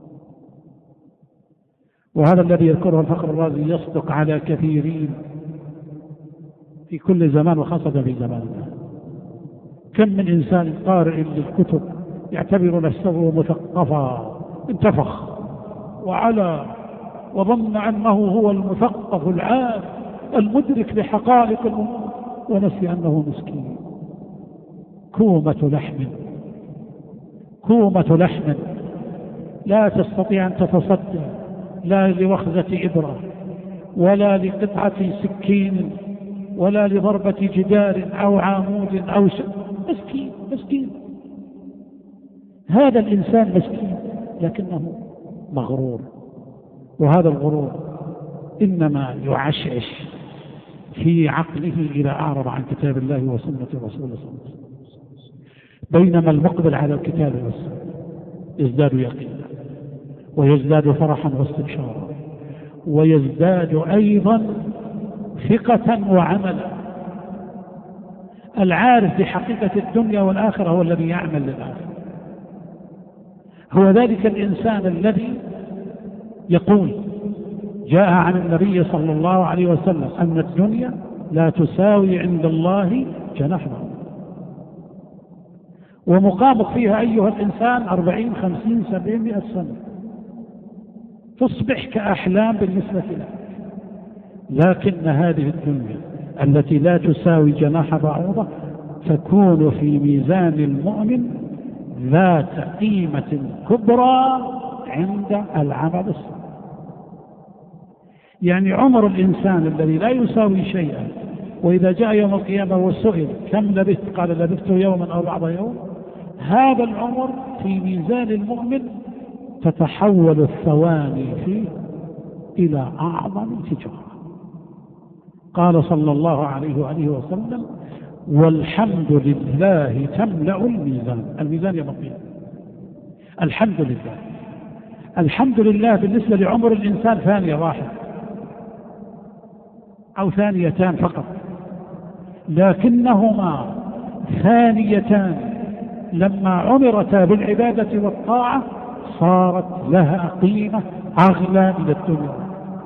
وهذا الذي يذكره الفخر الرازي يصدق على كثيرين في كل زمان وخاصة في زماننا. كم من إنسان قارئ للكتب يعتبر نفسه مثقفا، انتفخ وعلى وظن أنه هو المثقف العارف المدرك لحقائق الأمور، ونسي أنه مسكين كومة لحم لا تستطيع أن تتصدى لا لوخزة إبرة ولا لقطعة سكين ولا لضربة جدار أو عامود أو مسكين. هذا الإنسان مسكين لكنه مغرور، وهذا الغرور إنما يعشعش في عقله إذا أعرض عن كتاب الله وسنة رسوله صلى الله عليه وسلم. بينما المقبل على الكتاب والسنة يزداد يقينا ويزداد فرحا واستبشارا ويزداد أيضا ثقة وعملا. العارف بحقيقة الدنيا والآخرة هو الذي يعمل للآخرة، هو ذلك الإنسان الذي يقول جاء عن النبي صلى الله عليه وسلم أن الدنيا لا تساوي عند الله جناح بعوضة، ومقامك فيها أيها الإنسان 40 50 70 100 سنة، تصبح كأحلام بالنسبة لك. لكن هذه الدنيا التي لا تساوي جناح بعوضة تكون في ميزان المؤمن ذات قيمة كبرى عند العمل الصالح. يعني عمر الإنسان الذي لا يساوي شيئا، وإذا جاء يوم القيامة وسئل كم لبثت قال لبثت يوما أو بعض يوم، هذا العمر في ميزان المؤمن تتحول الثواني فيه إلى أعظم تجارة. قال صلى الله عليه وآله وسلم والحمد لله تملأ الميزان. الميزان يوم القيامة الحمد لله. الحمد لله بالنسبة لعمر الإنسان ثانية واحدة أو ثانيتان فقط، لكنهما ثانيتان لما عمرتا بالعبادة والطاعة صارت لها قيمة أغلى من الدنيا.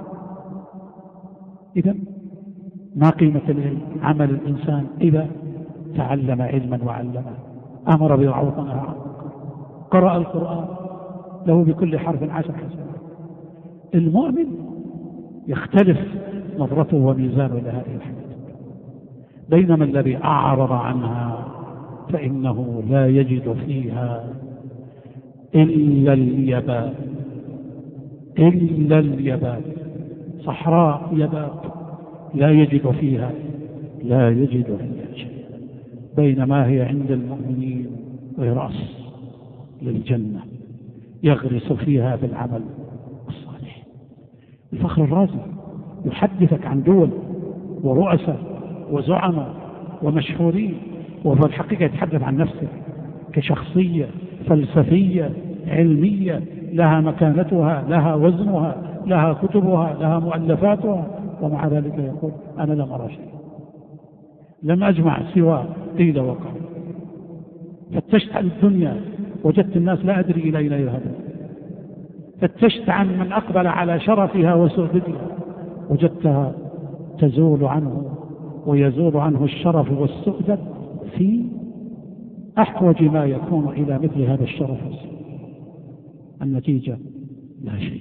إذن ما قيمة عمل الإنسان إذا تعلم علما وعلمه، أمر بالمعروف ونهى عن المنكر، قرأ القرآن له بكل حرف 10 حسنات. المؤمن يختلف نظرته وميزانه لهذه الحياة، بينما الذي أعرض عنها فإنه لا يجد فيها إلا اليبال صحراء يباب لا يجد فيها شيء، بينما هي عند المؤمنين غراس للجنة يغرس فيها بالعمل الصالح. الفخر الرازي يحدثك عن دول ورؤساء وزعماء ومشهورين، وفي الحقيقة يتحدث عن نفسه كشخصية فلسفية علمية لها مكانتها، لها وزنها، لها كتبها، لها مؤلفاتها، ومع ذلك يقول أنا لم أرى شيء، لم أجمع سوى قيل وقال. فتشت عن الدنيا وجدت الناس لا أدري إلى أين يذهبون. فتشت عن من أقبل على شرفها وسعدتها وجدتها تزول عنه ويزول عنه الشرف والسؤدد في أحوج ما يكون إلى مثل هذا الشرف والسؤدد. النتيجة لا شيء.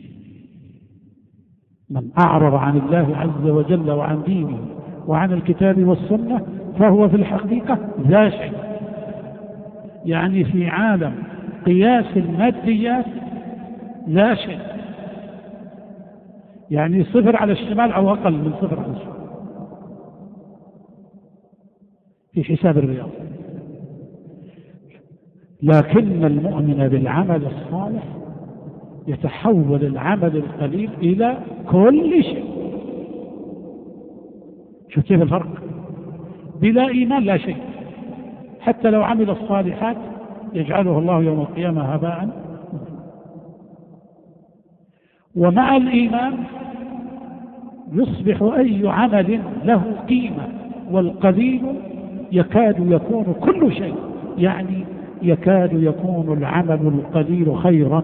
من أعرض عن الله عز وجل وعن دينه وعن الكتاب والسنة فهو في الحقيقة لا شيء. يعني في عالم قياس الماديات لا شيء، يعني 0 على الشمال أو أقل من 0 على الشمال في حساب الرياض. لكن المؤمن بالعمل الصالح يتحول العمل القليل إلى كل شيء. شوف كيف الفرق؟ بلا إيمان لا شيء، حتى لو عمل الصالحات يجعله الله يوم القيامة هباء. ومع الإيمان يصبح أي عمل له قيمة، والقليل يكاد يكون كل شيء، يعني يكاد يكون العمل القليل خيرا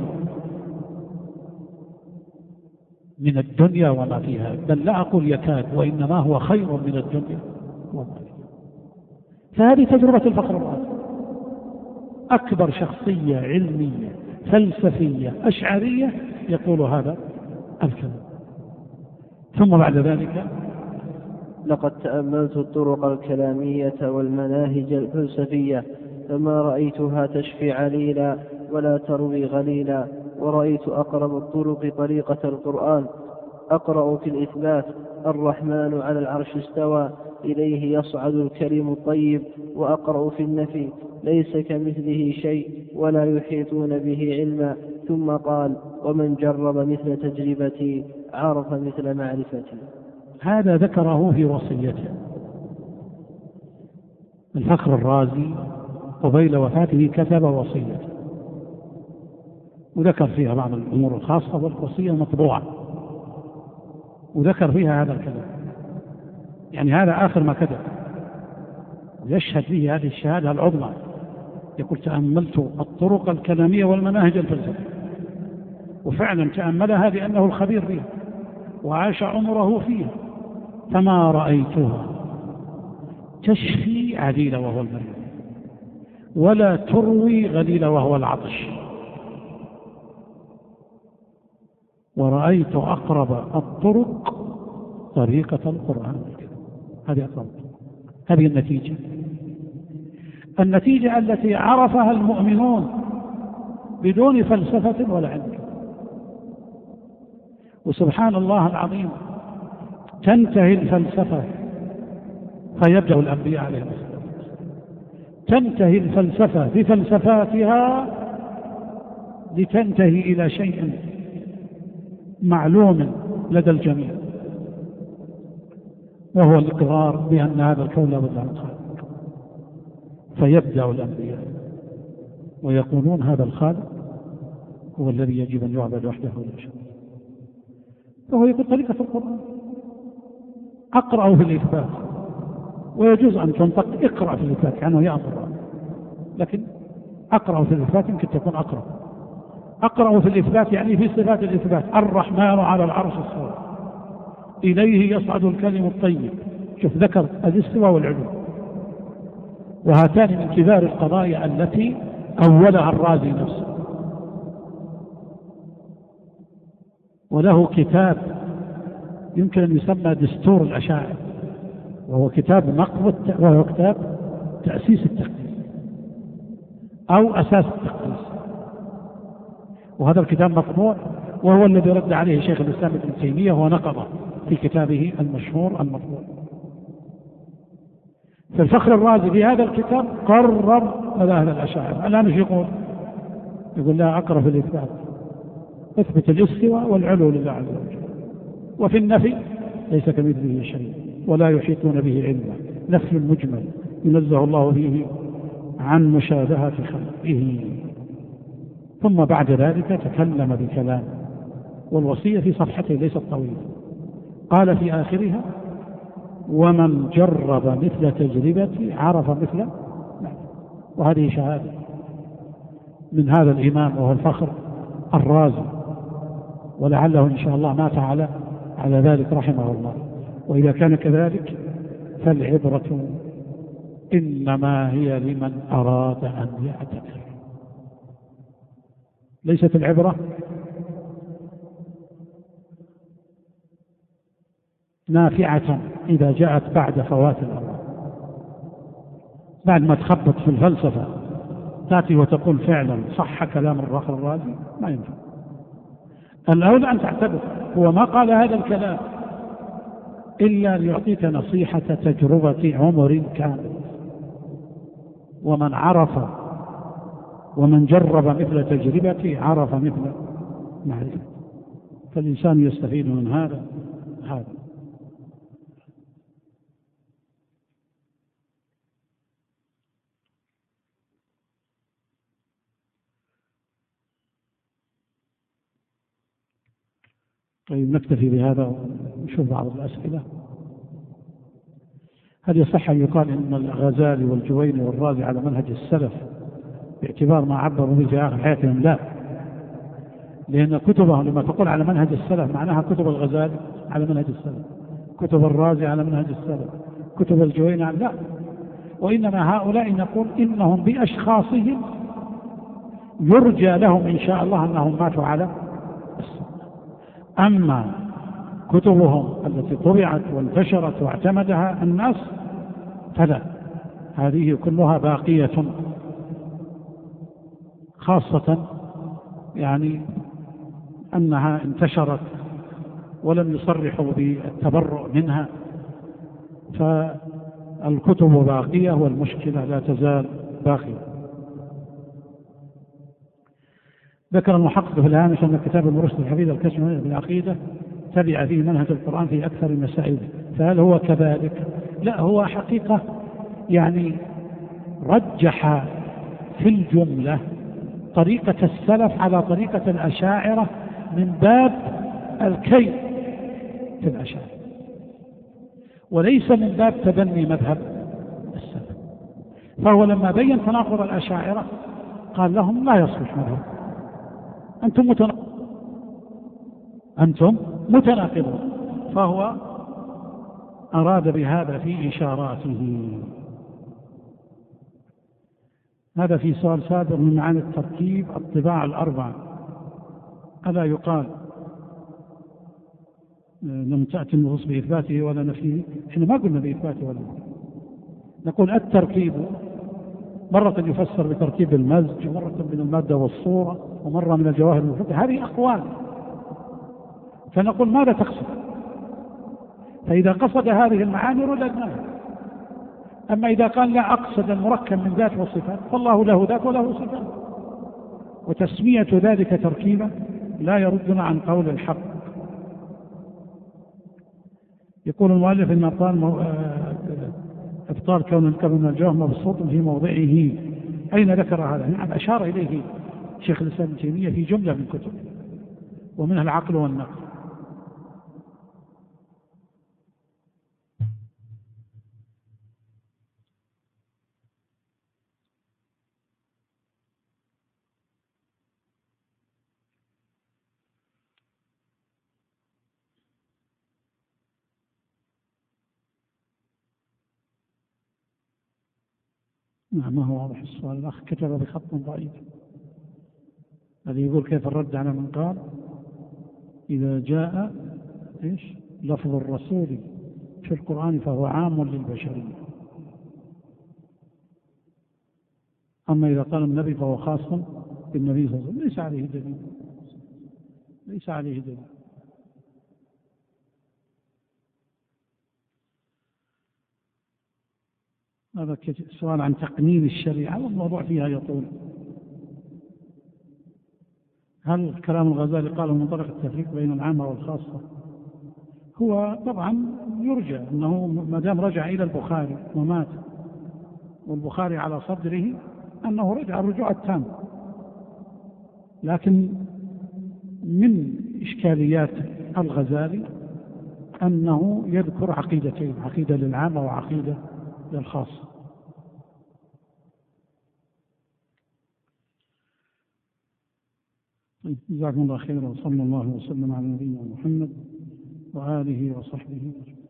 من الدنيا وما فيها، بل لا أقول يكاد، وإنما هو خير من الدنيا وما فيها. فهذه تجربة الفخر الرازي، أكبر شخصية علمية فلسفية أشعرية يقول هذا الكلام. ثم بعد ذلك: لقد تأملت الطرق الكلامية والمناهج الفلسفية فما رأيتها تشفي عليلا ولا تروي غليلا، ورأيت أقرب الطرق طريقة القرآن. أقرأ في الإثبات: الرحمن على العرش استوى إليه يصعد الكلم الطيب. وأقرأ في النفي: ليس كمثله شيء ولا يحيطون به علما. ثم قال: ومن جرب مثل تجربتي عرف مثل معرفتي. هذا ذكره في وصيته. الفخر الرازي قبيل وفاته كتب وصيته وذكر فيها بعض الأمور الخاصة، والوصية مطبوعة، وذكر فيها هذا الكلام. يعني هذا آخر ما كتب، يشهد به هذه الشهادة العظمى. يقول: تأملت الطرق الكلامية والمناهج الفلسفية، وفعلا تأملها لأنه الخبير فيها وعاش عمره فيها، فما رأيتها تشفي عليل وهو المريض ولا تروي غليل وهو العطش. ورأيت أقرب الطرق طريقة القرآن. هذه أقرب. هذه النتيجة التي عرفها المؤمنون بدون فلسفة ولا علم. وسبحان الله العظيم، تنتهي الفلسفة فيبدأ الأنبياء عليهم السلام، تنتهي الفلسفة بفلسفاتها لتنتهي إلى شيء معلوم لدى الجميع، وهو الإقرار بأن هذا الكون لا بد من خالق. فيبدأ الأنبياء ويقولون هذا الخالق هو الذي يجب أن يعبد وحده ولا شريك له. فهو يقول طريقة القرآن. أقرأ في الإثبات، ويجوز أن تنطق اقرأ في الإثبات كأنه يأمر، لكن أقرأ في الإثبات يمكن تكون أقرأ في الإثبات يعني في صفات الإثبات: الرحمن على العرش استوى إليه يصعد الكلم الطيب. شوف، ذكر الاستواء والعلو، وهاتان من كبار القضايا التي أولها الرازي نفسه. وله كتاب يمكن أن يسمى دستور الأشاعرة، وهو كتاب وهو كتاب تأسيس التقديس أو أساس التقديس. وهذا الكتاب مطبوع وهو الذي رد عليه شيخ الإسلام ابن تيمية ونقضه في كتابه المشهور المطبوع. فالفخر الرازي في هذا الكتاب قرر مذاهب الأشاعرة. الآن ايش يقول؟ يقول لا، أقرأ في الإثبات، اثبت الاستواء والعلو لله عز وجل، وفي النفي ليس كمثله شيء ولا يحيطون به علما، نفي المجمل ينزه الله فيه عن مشابهة خلقه. ثم بعد ذلك تكلم بكلام، والوصية في صفحته ليست طويلة، قال في آخرها: ومن جرب مثل تجربتي عرف مثل. وهذه شهادة من هذا الإمام وهو الفخر الرازي، ولعله إن شاء الله مات على ذلك رحمه الله. وإذا كان كذلك فالعبرة إنما هي لمن أراد أن يعتبر، ليست العبرة نافعة إذا جاءت بعد فوات الأوان. بعد ما تخبط في الفلسفة تأتي وتقول فعلا صح كلام الفخر الرازي، ما ينفع. الأولى أن تعتبر. هو ما قال هذا الكلام إلا ليعطيك نصيحة تجربة عمر كامل. ومن عرف ومن جرب مثل تجربتي عرف مثل معرفة. فالإنسان يستفيد من هذا. طيب نكتفي بهذا ونشوف بعض الأسئلة. هل يصح أن يقال إن الغزالي والجويني والرازي على منهج السلف باعتبار ما عبروا به في آخر حياتهم؟ لا، لأن كتبهم لما تقول على منهج السلف معناها كتب الغزالي على منهج السلف، كتب الرازي على منهج السلف، كتب الجويني لا، وإنما هؤلاء نقول إنهم بأشخاصهم يرجى لهم إن شاء الله أنهم ماتوا على السنة. أما كتبهم التي طبعت وانتشرت واعتمدها الناس فلا، هذه كلها باقية، خاصة يعني أنها انتشرت ولم يصرحوا بالتبرؤ منها، فالكتب باقية والمشكلة لا تزال باقية. ذكر المحقق في الهامش أن كتاب المرشد الحفيظ الكشف بالعقيدة تبع فيه منهج القرآن في أكثر المسائل، فهل هو كذلك؟ لا، هو حقيقة يعني رجح في الجملة طريقة السلف على طريقة الأشاعرة من باب الكي في الأشاعرة، وليس من باب تبني مذهب السلف. فهو لما بين تناقض الأشاعرة قال لهم لا يصلح مذهب، أنتم متناقضون. فهو أراد بهذا في إشاراته. هذا في سؤال سابق من معاني التركيب الطباع الأربعة، ألا يقال لم تأتي النصوص بإثباته ولا نفيه؟ إحنا ما قلنا بإثباته ولا نفيه، نقول التركيب مرة يفسر بتركيب المزج، ومرة من المادة والصورة، ومرة من الجواهر المفرقة، هذه أقوال. فنقول ماذا تقصد؟ فإذا قصد هذه المعاني رددناها. أما إذا قال لا أقصد المركب من ذات وصفات، فالله له ذات وله صفات، وتسمية ذلك تركيبا لا يردنا عن قول الحق. يقول المؤلف إن إبطال كون الكلمة من الجوهر مبسوط في موضعه. أين ذكر هذا؟ نعم، أشار إليه شيخ الإسلام ابن تيمية في جملة من كتب، ومنها العقل والنقل. نعم، ما هو واضح السؤال. الأخ كتب بخط ضعيف، الذي يقول كيف الرد على من قال إذا جاء لفظ الرسول في القرآن فهو عام للبشرية، أما إذا قال النبي فهو خاص بالنبي صلى الله عليه وسلم. ليس عليه دليل، ليس عليه دليل. هذا سؤال عن تقنين الشريعة والموضوع فيها يطول. هل كلام الغزالي قال من طريق التفريق بين العامة والخاصة؟ هو طبعا يرجى أنه ما دام رجع إلى البخاري ومات والبخاري على صدره أنه رجع الرجوع التام، لكن من إشكاليات الغزالي أنه يذكر عقيدتين، عقيدة للعامة وعقيدة للخاصة. جزاكم الله خيرا، وصلى الله وسلم على نبينا محمد وآله وصحبه.